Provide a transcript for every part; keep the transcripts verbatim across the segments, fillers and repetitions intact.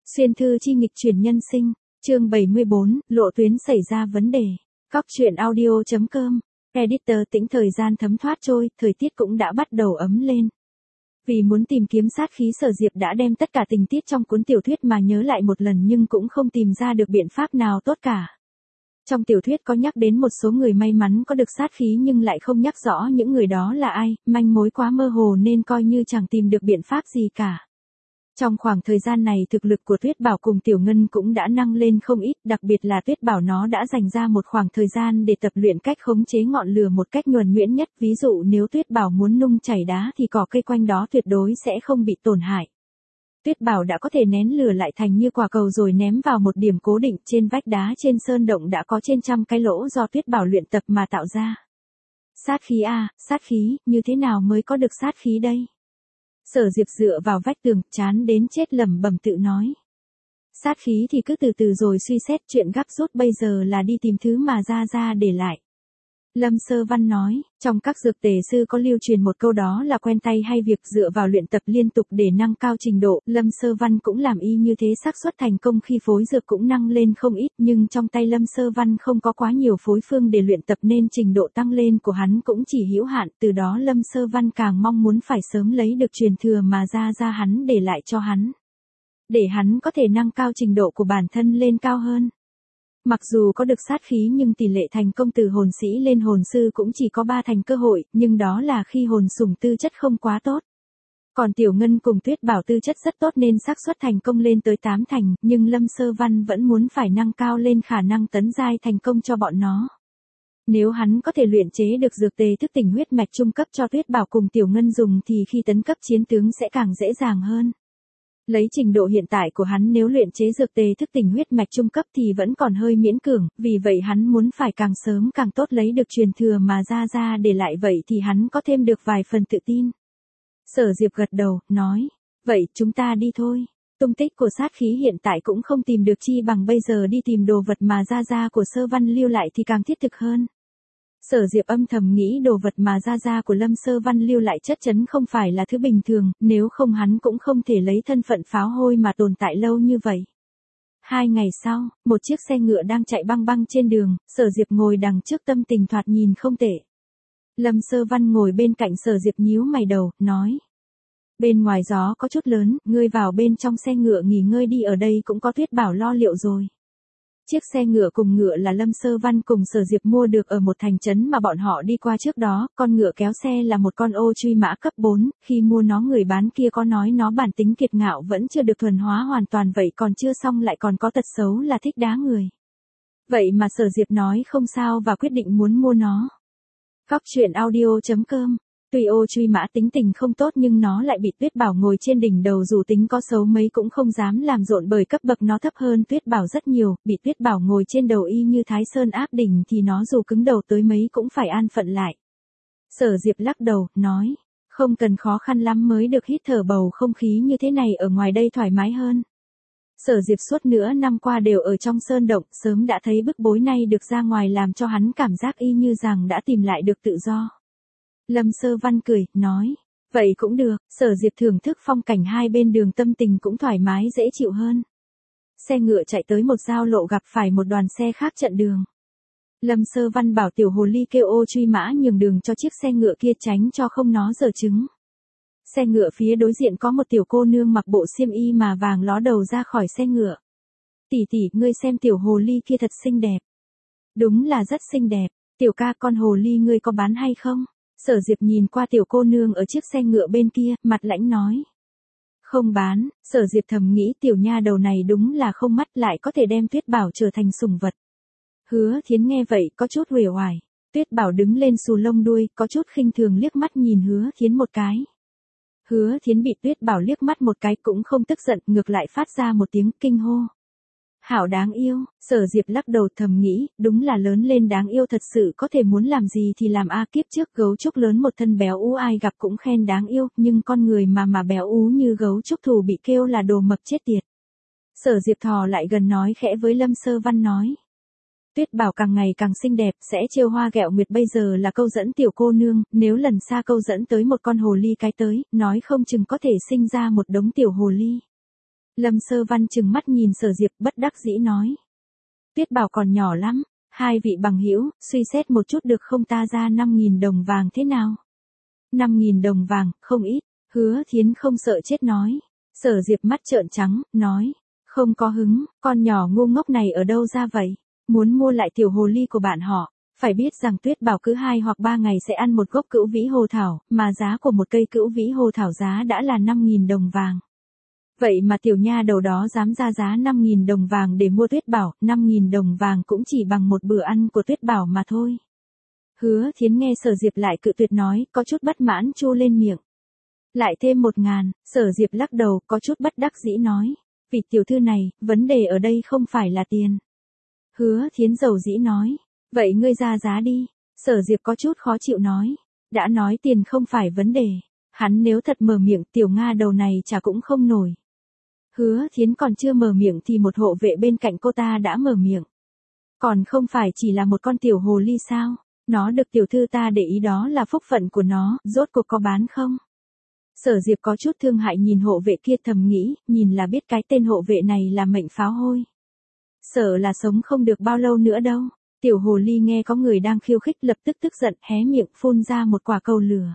Xuyên thư chi nghịch chuyển nhân sinh, chương bảy mươi bốn, lộ tuyến xảy ra vấn đề. Góc truyện audio.com, editor tĩnh thời gian thấm thoát trôi, thời tiết cũng đã bắt đầu ấm lên. Vì muốn tìm kiếm sát khí, Sở Diệp đã đem tất cả tình tiết trong cuốn tiểu thuyết mà nhớ lại một lần nhưng cũng không tìm ra được biện pháp nào tốt cả. Trong tiểu thuyết có nhắc đến một số người may mắn có được sát khí nhưng lại không nhắc rõ những người đó là ai, manh mối quá mơ hồ nên coi như chẳng tìm được biện pháp gì cả. Trong khoảng thời gian này thực lực của Tuyết Bảo cùng Tiểu Ngân cũng đã nâng lên không ít, đặc biệt là Tuyết Bảo nó đã dành ra một khoảng thời gian để tập luyện cách khống chế ngọn lửa một cách nhuần nhuyễn nhất, ví dụ nếu Tuyết Bảo muốn nung chảy đá thì cỏ cây quanh đó tuyệt đối sẽ không bị tổn hại. Tuyết Bảo đã có thể nén lửa lại thành như quả cầu rồi ném vào một điểm cố định, trên vách đá trên sơn động đã có trên trăm cái lỗ do Tuyết Bảo luyện tập mà tạo ra. Sát khí à, sát khí, như thế nào mới có được sát khí đây? Sở Diệp dựa vào vách tường, chán đến chết lẩm bẩm tự nói. Sát khí thì cứ từ từ rồi suy xét, chuyện gấp rút bây giờ là đi tìm thứ mà Gia Gia để lại. Lâm Sơ Văn nói, trong các dược tề sư có lưu truyền một câu đó là quen tay hay việc dựa vào luyện tập liên tục để nâng cao trình độ. Lâm Sơ Văn cũng làm y như thế, xác suất thành công khi phối dược cũng nâng lên không ít, nhưng trong tay Lâm Sơ Văn không có quá nhiều phối phương để luyện tập nên trình độ tăng lên của hắn cũng chỉ hữu hạn. Từ đó Lâm Sơ Văn càng mong muốn phải sớm lấy được truyền thừa mà Gia Gia hắn để lại cho hắn, để hắn có thể nâng cao trình độ của bản thân lên cao hơn. Mặc dù có được sát khí nhưng tỷ lệ thành công từ hồn sĩ lên hồn sư cũng chỉ có ba thành cơ hội, nhưng đó là khi hồn sủng tư chất không quá tốt. Còn Tiểu Ngân cùng Tuyết Bảo tư chất rất tốt nên xác suất thành công lên tới tám thành, nhưng Lâm Sơ Văn vẫn muốn phải nâng cao lên khả năng tấn giai thành công cho bọn nó. Nếu hắn có thể luyện chế được dược tề thức tỉnh huyết mạch trung cấp cho Tuyết Bảo cùng Tiểu Ngân dùng thì khi tấn cấp chiến tướng sẽ càng dễ dàng hơn. Lấy trình độ hiện tại của hắn, nếu luyện chế dược tề thức tỉnh huyết mạch trung cấp thì vẫn còn hơi miễn cưỡng, vì vậy hắn muốn phải càng sớm càng tốt lấy được truyền thừa mà Gia Gia để lại, vậy thì hắn có thêm được vài phần tự tin. Sở Diệp gật đầu, nói, vậy chúng ta đi thôi. Tung tích của sát khí hiện tại cũng không tìm được, chi bằng bây giờ đi tìm đồ vật mà Gia Gia của Sơ Văn lưu lại thì càng thiết thực hơn. Sở Diệp âm thầm nghĩ đồ vật mà Gia Gia của Lâm Sơ Văn lưu lại chất chắn không phải là thứ bình thường, nếu không hắn cũng không thể lấy thân phận pháo hôi mà tồn tại lâu như vậy. Hai ngày sau, một chiếc xe ngựa đang chạy băng băng trên đường, Sở Diệp ngồi đằng trước tâm tình thoạt nhìn không tệ. Lâm Sơ Văn ngồi bên cạnh Sở Diệp nhíu mày đầu, nói. Bên ngoài gió có chút lớn, ngươi vào bên trong xe ngựa nghỉ ngơi đi, ở đây cũng có Tuyết Bảo lo liệu rồi. Chiếc xe ngựa cùng ngựa là Lâm Sơ Văn cùng Sở Diệp mua được ở một thành trấn mà bọn họ đi qua trước đó, con ngựa kéo xe là một con ô truy mã cấp bốn, khi mua nó người bán kia có nói nó bản tính kiệt ngạo vẫn chưa được thuần hóa hoàn toàn, vậy còn chưa xong lại còn có tật xấu là thích đá người. Vậy mà Sở Diệp nói không sao và quyết định muốn mua nó. Góc truyện audio.com. Tuy ô truy mã tính tình không tốt nhưng nó lại bị Tuyết Bảo ngồi trên đỉnh đầu, dù tính có xấu mấy cũng không dám làm rộn bởi cấp bậc nó thấp hơn Tuyết Bảo rất nhiều, bị Tuyết Bảo ngồi trên đầu y như Thái Sơn áp đỉnh thì nó dù cứng đầu tới mấy cũng phải an phận lại. Sở Diệp lắc đầu, nói, không cần khó khăn lắm mới được hít thở bầu không khí như thế này, ở ngoài đây thoải mái hơn. Sở Diệp suốt nửa năm qua đều ở trong sơn động, sớm đã thấy bức bối này được ra ngoài làm cho hắn cảm giác y như rằng đã tìm lại được tự do. Lâm Sơ Văn cười, nói, vậy cũng được. Sở Diệp thưởng thức phong cảnh hai bên đường, tâm tình cũng thoải mái dễ chịu hơn. Xe ngựa chạy tới một giao lộ gặp phải một đoàn xe khác chặn đường. Lâm Sơ Văn bảo tiểu hồ ly kêu ô truy mã nhường đường cho chiếc xe ngựa kia tránh cho không nó giở trứng. Xe ngựa phía đối diện có một tiểu cô nương mặc bộ xiêm y mà vàng ló đầu ra khỏi xe ngựa. Tỷ tỷ, ngươi xem tiểu hồ ly kia thật xinh đẹp. Đúng là rất xinh đẹp. Tiểu ca, con hồ ly ngươi có bán hay không? Sở Diệp nhìn qua tiểu cô nương ở chiếc xe ngựa bên kia, mặt lãnh nói. Không bán. Sở Diệp thầm nghĩ tiểu nha đầu này đúng là không mắt, lại có thể đem Tuyết Bảo trở thành sủng vật. Hứa Thiến nghe vậy có chút uể oải. Tuyết Bảo đứng lên xù lông đuôi, có chút khinh thường liếc mắt nhìn Hứa Thiến một cái. Hứa Thiến bị Tuyết Bảo liếc mắt một cái cũng không tức giận, ngược lại phát ra một tiếng kinh hô. Hảo đáng yêu. Sở Diệp lắc đầu thầm nghĩ, đúng là lớn lên đáng yêu thật sự, có thể muốn làm gì thì làm a. Kiếp trước gấu trúc lớn một thân béo ú ai gặp cũng khen đáng yêu, nhưng con người mà mà béo ú như gấu trúc thù bị kêu là đồ mập chết tiệt. Sở Diệp thò lại gần nói khẽ với Lâm Sơ Văn, nói. Tuyết Bảo càng ngày càng xinh đẹp, sẽ trêu hoa ghẹo nguyệt, bây giờ là câu dẫn tiểu cô nương, nếu lần xa câu dẫn tới một con hồ ly cái tới, nói không chừng có thể sinh ra một đống tiểu hồ ly. Lâm Sơ Văn trừng mắt nhìn Sở Diệp bất đắc dĩ nói. Tuyết Bảo còn nhỏ lắm, hai vị bằng hữu, suy xét một chút được không, ta ra năm nghìn đồng vàng thế nào? năm nghìn đồng vàng, không ít, Hứa Thiến không sợ chết nói. Sở Diệp mắt trợn trắng, nói, không có hứng, con nhỏ ngu ngốc này ở đâu ra vậy? Muốn mua lại tiểu hồ ly của bạn họ, phải biết rằng Tuyết Bảo cứ hai hoặc ba ngày sẽ ăn một gốc cữu vĩ hồ thảo, mà giá của một cây cữu vĩ hồ thảo giá đã là năm nghìn đồng vàng. Vậy mà tiểu nha đầu đó dám ra giá năm nghìn đồng vàng để mua Tuyết Bảo, năm nghìn đồng vàng cũng chỉ bằng một bữa ăn của Tuyết Bảo mà thôi. Hứa Thiến nghe Sở Diệp lại cự tuyệt nói, có chút bất mãn chu lên miệng. Lại thêm một ngàn, Sở Diệp lắc đầu, có chút bất đắc dĩ nói. Vị tiểu thư này, vấn đề ở đây không phải là tiền. Hứa Thiến dầu dĩ nói. Vậy ngươi ra giá đi. Sở Diệp có chút khó chịu nói. Đã nói tiền không phải vấn đề. Hắn nếu thật mở miệng tiểu Nga đầu này chả cũng không nổi. Hứa Thiến còn chưa mở miệng thì một hộ vệ bên cạnh cô ta đã mở miệng. Còn không phải chỉ là một con tiểu hồ ly sao? Nó được tiểu thư ta để ý đó là phúc phận của nó, rốt cuộc có bán không? Sở Diệp có chút thương hại nhìn hộ vệ kia thầm nghĩ, nhìn là biết cái tên hộ vệ này là mệnh pháo hôi. Sợ là sống không được bao lâu nữa đâu. Tiểu hồ ly nghe có người đang khiêu khích lập tức tức giận hé miệng phun ra một quả cầu lửa.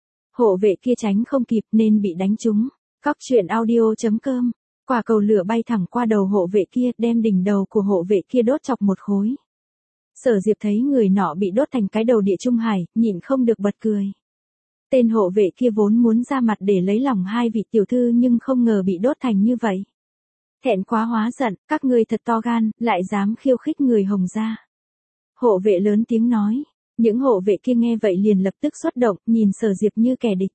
Hộ vệ kia tránh không kịp nên bị đánh trúng. Cóc truyện audio chấm com. Quả cầu lửa bay thẳng qua đầu hộ vệ kia đem đỉnh đầu của hộ vệ kia đốt chọc một khối. Sở Diệp thấy người nọ bị đốt thành cái đầu địa trung hải, nhịn không được bật cười. Tên hộ vệ kia vốn muốn ra mặt để lấy lòng hai vị tiểu thư nhưng không ngờ bị đốt thành như vậy. Thẹn quá hóa giận, các ngươi thật to gan, lại dám khiêu khích người Hồng gia. Hộ vệ lớn tiếng nói. Những hộ vệ kia nghe vậy liền lập tức xuất động, nhìn Sở Diệp như kẻ địch.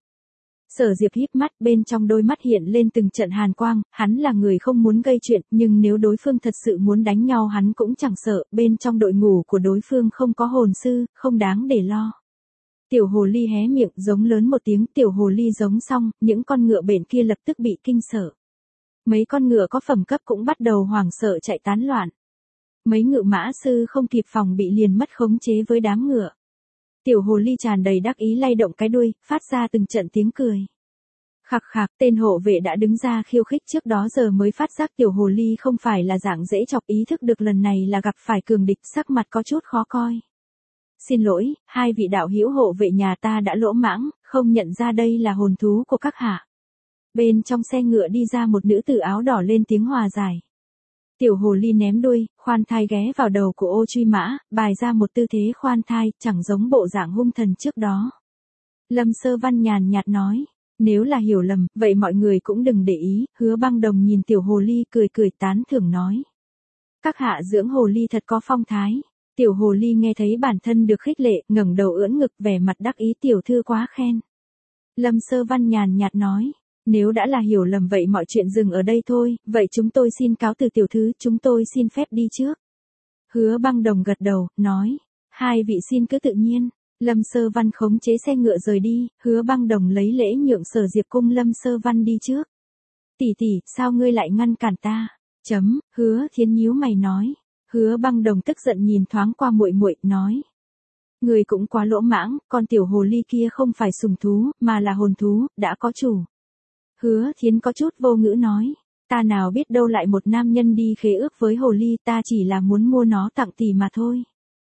Sở Diệp híp mắt, bên trong đôi mắt hiện lên từng trận hàn quang, hắn là người không muốn gây chuyện, nhưng nếu đối phương thật sự muốn đánh nhau hắn cũng chẳng sợ, bên trong đội ngũ của đối phương không có hồn sư, không đáng để lo. Tiểu hồ ly hé miệng giống lớn một tiếng, tiểu hồ ly giống xong, những con ngựa bền kia lập tức bị kinh sợ. Mấy con ngựa có phẩm cấp cũng bắt đầu hoảng sợ chạy tán loạn. Mấy ngự mã sư không kịp phòng bị liền mất khống chế với đám ngựa. Tiểu hồ ly tràn đầy đắc ý lay động cái đuôi, phát ra từng trận tiếng cười. Khặc khặc, tên hộ vệ đã đứng ra khiêu khích trước đó giờ mới phát giác tiểu hồ ly không phải là dạng dễ chọc, ý thức được lần này là gặp phải cường địch, sắc mặt có chút khó coi. Xin lỗi, hai vị đạo hữu, hộ vệ nhà ta đã lỗ mãng, không nhận ra đây là hồn thú của các hạ. Bên trong xe ngựa đi ra một nữ tử áo đỏ lên tiếng hòa giải. Tiểu hồ ly ném đuôi, khoan thai ghé vào đầu của Ô Truy Mã, bài ra một tư thế khoan thai, chẳng giống bộ dạng hung thần trước đó. Lâm Sơ Văn nhàn nhạt nói, nếu là hiểu lầm, vậy mọi người cũng đừng để ý. Hứa Băng Đồng nhìn tiểu hồ ly cười cười tán thưởng nói. Các hạ dưỡng hồ ly thật có phong thái. Tiểu hồ ly nghe thấy bản thân được khích lệ, ngẩng đầu ưỡn ngực vẻ mặt đắc ý, tiểu thư quá khen. Lâm Sơ Văn nhàn nhạt nói. Nếu đã là hiểu lầm vậy mọi chuyện dừng ở đây thôi, vậy chúng tôi xin cáo từ tiểu thư, chúng tôi xin phép đi trước. Hứa Băng Đồng gật đầu, nói, hai vị xin cứ tự nhiên. Lâm Sơ Văn khống chế xe ngựa rời đi, Hứa Băng Đồng lấy lễ nhượng Sở Diệp cung Lâm Sơ Văn đi trước. Tỷ tỷ, sao ngươi lại ngăn cản ta? Chấm, Hứa Thiến nhíu mày nói. Hứa Băng Đồng tức giận nhìn thoáng qua muội muội, nói. Người cũng quá lỗ mãng, con tiểu hồ ly kia không phải sùng thú, mà là hồn thú, đã có chủ. Hứa Thiến có chút vô ngữ nói, ta nào biết đâu lại một nam nhân đi khế ước với hồ ly, ta chỉ là muốn mua nó tặng tỷ mà thôi.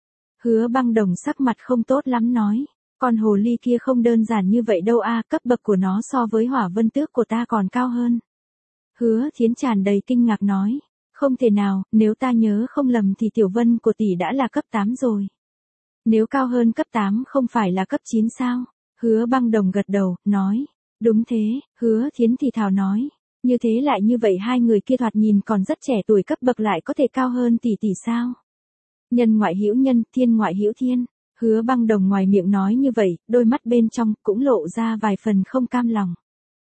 Hứa Băng Đồng sắc mặt không tốt lắm nói, con hồ ly kia không đơn giản như vậy đâu a, cấp bậc của nó so với Hỏa Vân Tước của ta còn cao hơn. Hứa Thiến tràn đầy kinh ngạc nói, không thể nào, nếu ta nhớ không lầm thì Tiểu Vân của tỷ đã là cấp tám rồi. Nếu cao hơn cấp tám không phải là cấp chín sao? Hứa Băng Đồng gật đầu, nói. Đúng thế, Hứa Thiến thì thào nói. Như thế lại như vậy hai người kia thoạt nhìn còn rất trẻ tuổi, cấp bậc lại có thể cao hơn tỷ tỷ sao? Nhân ngoại hữu nhân, thiên ngoại hữu thiên. Hứa Băng Đồng ngoài miệng nói như vậy, đôi mắt bên trong cũng lộ ra vài phần không cam lòng.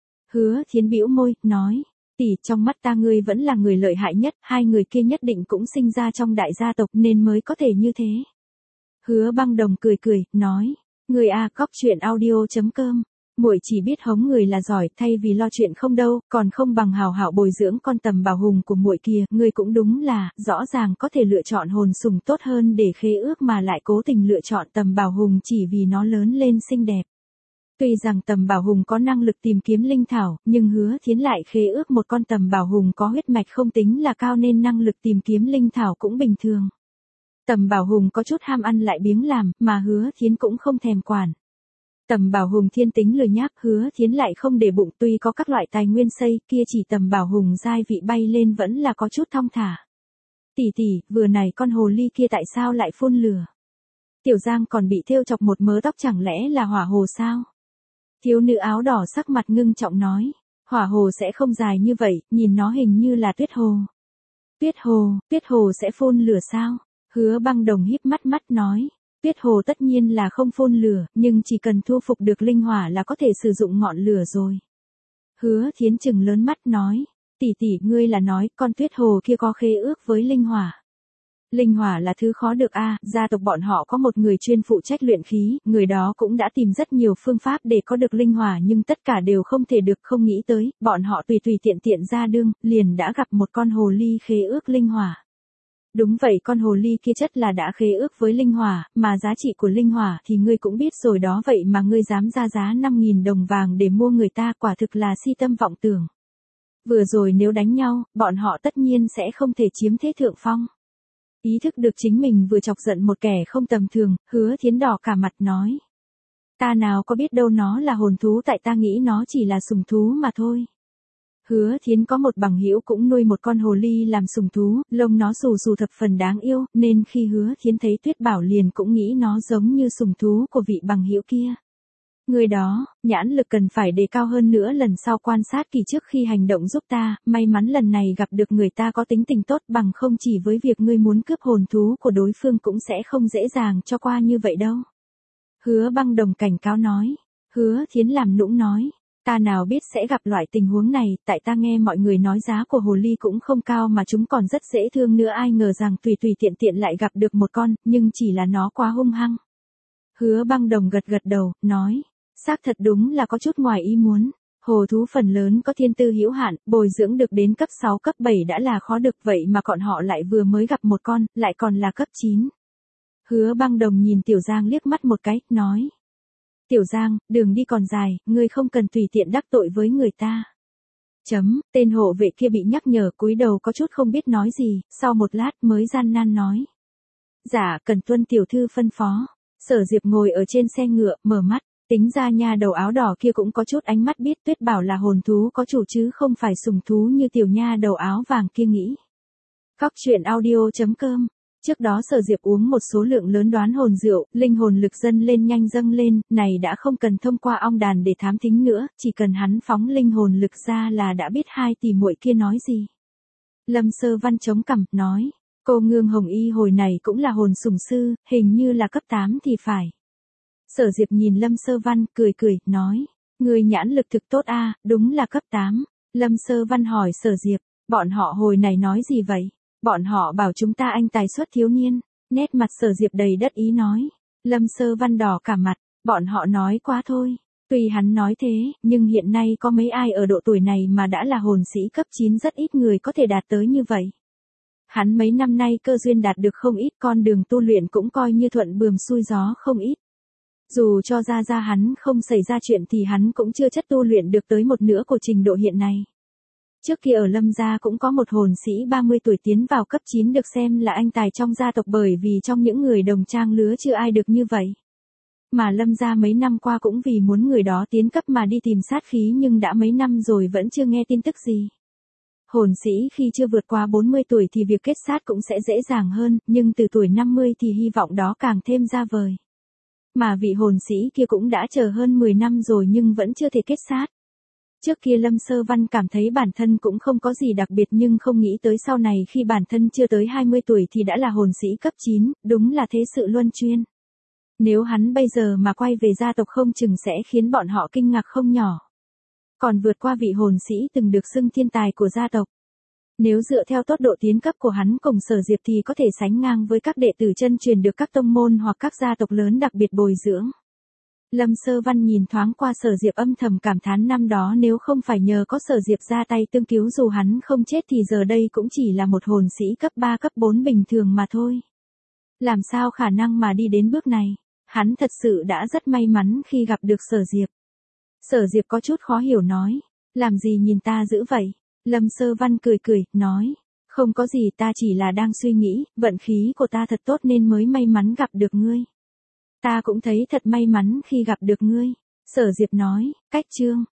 Hứa Thiến bĩu môi, nói. Tỷ, trong mắt ta ngươi vẫn là người lợi hại nhất, hai người kia nhất định cũng sinh ra trong đại gia tộc nên mới có thể như thế. Hứa Băng Đồng cười cười, nói. Người a, cóc truyện audio chấm com. Muội chỉ biết hống người là giỏi, thay vì lo chuyện không đâu, còn không bằng hào hảo bồi dưỡng con Tầm Bảo Hùng của muội kia, ngươi cũng đúng là, rõ ràng có thể lựa chọn hồn sùng tốt hơn để khế ước mà lại cố tình lựa chọn Tầm Bảo Hùng chỉ vì nó lớn lên xinh đẹp. Tuy rằng Tầm Bảo Hùng có năng lực tìm kiếm linh thảo, nhưng Hứa Thiến lại khế ước một con Tầm Bảo Hùng có huyết mạch không tính là cao nên năng lực tìm kiếm linh thảo cũng bình thường. Tầm Bảo Hùng có chút ham ăn lại biếng làm, mà Hứa Thiến cũng không thèm quản. Tầm Bảo Hùng thiên tính lười nhác, Hứa Thiến lại không để bụng, tuy có các loại tài nguyên xây kia chỉ Tầm Bảo Hùng giai vị bay lên vẫn là có chút thong thả. Tỷ tỷ, vừa này con hồ ly kia tại sao lại phun lửa? Tiểu Giang còn bị thêu chọc một mớ tóc, chẳng lẽ là hỏa hồ sao? Thiếu nữ áo đỏ sắc mặt ngưng trọng nói, hỏa hồ sẽ không dài như vậy, nhìn nó hình như là tuyết hồ. Tuyết hồ, tuyết hồ sẽ phun lửa sao? Hứa Băng Đồng híp mắt mắt nói, tuyết hồ tất nhiên là không phun lửa, nhưng chỉ cần thu phục được linh hỏa là có thể sử dụng ngọn lửa rồi. Hứa Thiến trừng lớn mắt nói, tỷ tỷ, ngươi là nói con tuyết hồ kia có khế ước với linh hỏa. Linh hỏa là thứ khó được a, gia tộc bọn họ có một người chuyên phụ trách luyện khí, người đó cũng đã tìm rất nhiều phương pháp để có được linh hỏa nhưng tất cả đều không thể được, không nghĩ tới, bọn họ tùy tùy tiện tiện ra đương, liền đã gặp một con hồ ly khế ước linh hỏa. Đúng vậy, con hồ ly kia chất là đã khế ước với linh hỏa, mà giá trị của linh hỏa thì ngươi cũng biết rồi đó, vậy mà ngươi dám ra giá năm nghìn đồng vàng để mua người ta, quả thực là si tâm vọng tưởng. Vừa rồi nếu đánh nhau, bọn họ tất nhiên sẽ không thể chiếm thế thượng phong. Ý thức được chính mình vừa chọc giận một kẻ không tầm thường, Hứa Thiến đỏ cả mặt nói. Ta nào có biết đâu nó là hồn thú, tại ta nghĩ nó chỉ là sùng thú mà thôi. Hứa Thiến có một bằng hữu cũng nuôi một con hồ ly làm sùng thú, lông nó xù xù thập phần đáng yêu, nên khi Hứa Thiến thấy Tuyết Bảo liền cũng nghĩ nó giống như sùng thú của vị bằng hữu kia. Người đó, nhãn lực cần phải đề cao hơn nữa, lần sau quan sát kỳ trước khi hành động giúp ta, may mắn lần này gặp được người ta có tính tình tốt, bằng không chỉ với việc ngươi muốn cướp hồn thú của đối phương cũng sẽ không dễ dàng cho qua như vậy đâu. Hứa Băng Đồng cảnh cáo nói. Hứa Thiến làm nũng nói, ta nào biết sẽ gặp loại tình huống này, tại ta nghe mọi người nói giá của hồ ly cũng không cao mà chúng còn rất dễ thương nữa, ai ngờ rằng tùy tùy tiện tiện lại gặp được một con, nhưng chỉ là nó quá hung hăng. Hứa Băng Đồng gật gật đầu, nói. Xác thật đúng là có chút ngoài ý muốn. Hồ thú phần lớn có thiên tư hữu hạn, bồi dưỡng được đến cấp sáu cấp bảy đã là khó được, vậy mà bọn họ lại vừa mới gặp một con, lại còn là cấp chín. Hứa Băng Đồng nhìn Tiểu Giang liếc mắt một cái, nói. Tiểu Giang, đường đi còn dài, ngươi không cần tùy tiện đắc tội với người ta. Chấm, tên hộ vệ kia bị nhắc nhở cúi đầu có chút không biết nói gì, sau một lát mới gian nan nói. Dạ, cần tuân tiểu thư phân phó. Sở Diệp ngồi ở trên xe ngựa, mở mắt. Tính ra nha đầu áo đỏ kia cũng có chút ánh mắt, biết Tuyết Bảo là hồn thú có chủ chứ không phải sùng thú như tiểu nha đầu áo vàng kia nghĩ. Cóc truyện audio chấm com. Trước đó Sở Diệp uống một số lượng lớn đoán hồn rượu, linh hồn lực dâng lên nhanh dâng lên, này đã không cần thông qua ong đàn để thám thính nữa, chỉ cần hắn phóng linh hồn lực ra là đã biết hai tỷ muội kia nói gì. Lâm Sơ Văn chống cằm, nói, cô Ngương Hồng Y hồi này cũng là hồn sùng sư, hình như là cấp tám thì phải. Sở Diệp nhìn Lâm Sơ Văn, cười cười, nói, người nhãn lực thực tốt a, đúng là cấp tám. Lâm Sơ Văn hỏi Sở Diệp, bọn họ hồi này nói gì vậy? Bọn họ bảo chúng ta anh tài xuất thiếu niên. Nét mặt Sở Diệp đầy đắc ý nói. Lâm Sơ Văn đỏ cả mặt, bọn họ nói quá thôi. Tuy hắn nói thế, nhưng hiện nay có mấy ai ở độ tuổi này mà đã là hồn sĩ cấp chín, rất ít người có thể đạt tới như vậy. Hắn mấy năm nay cơ duyên đạt được không ít, con đường tu luyện cũng coi như thuận buồm xuôi gió không ít. Dù cho ra ra hắn không xảy ra chuyện thì hắn cũng chưa chất tu luyện được tới một nửa của trình độ hiện nay. Trước kia ở Lâm gia cũng có một hồn sĩ ba mươi tuổi tiến vào cấp chín được xem là anh tài trong gia tộc, bởi vì trong những người đồng trang lứa chưa ai được như vậy. Mà Lâm gia mấy năm qua cũng vì muốn người đó tiến cấp mà đi tìm sát khí, nhưng đã mấy năm rồi vẫn chưa nghe tin tức gì. Hồn sĩ khi chưa vượt qua bốn mươi tuổi thì việc kết sát cũng sẽ dễ dàng hơn, nhưng từ tuổi năm mươi thì hy vọng đó càng thêm ra vời. Mà vị hồn sĩ kia cũng đã chờ hơn mười năm rồi nhưng vẫn chưa thể kết sát. Trước kia Lâm Sơ Văn cảm thấy bản thân cũng không có gì đặc biệt, nhưng không nghĩ tới sau này khi bản thân chưa tới hai mươi tuổi thì đã là hồn sĩ cấp chín, đúng là thế sự luân chuyên. Nếu hắn bây giờ mà quay về gia tộc không chừng sẽ khiến bọn họ kinh ngạc không nhỏ. Còn vượt qua vị hồn sĩ từng được xưng thiên tài của gia tộc. Nếu dựa theo tốc độ tiến cấp của hắn cùng Sở Diệp thì có thể sánh ngang với các đệ tử chân truyền được các tông môn hoặc các gia tộc lớn đặc biệt bồi dưỡng. Lâm Sơ Văn nhìn thoáng qua Sở Diệp, âm thầm cảm thán năm đó nếu không phải nhờ có Sở Diệp ra tay tương cứu dù hắn không chết thì giờ đây cũng chỉ là một hồn sĩ cấp ba cấp bốn bình thường mà thôi. Làm sao khả năng mà đi đến bước này, hắn thật sự đã rất may mắn khi gặp được Sở Diệp. Sở Diệp có chút khó hiểu nói. Làm gì nhìn ta dữ vậy? Lâm Sơ Văn cười cười, nói. Không có gì, ta chỉ là đang suy nghĩ, vận khí của ta thật tốt nên mới may mắn gặp được ngươi. Ta cũng thấy thật may mắn khi gặp được ngươi. Sở Diệp nói, cách chương.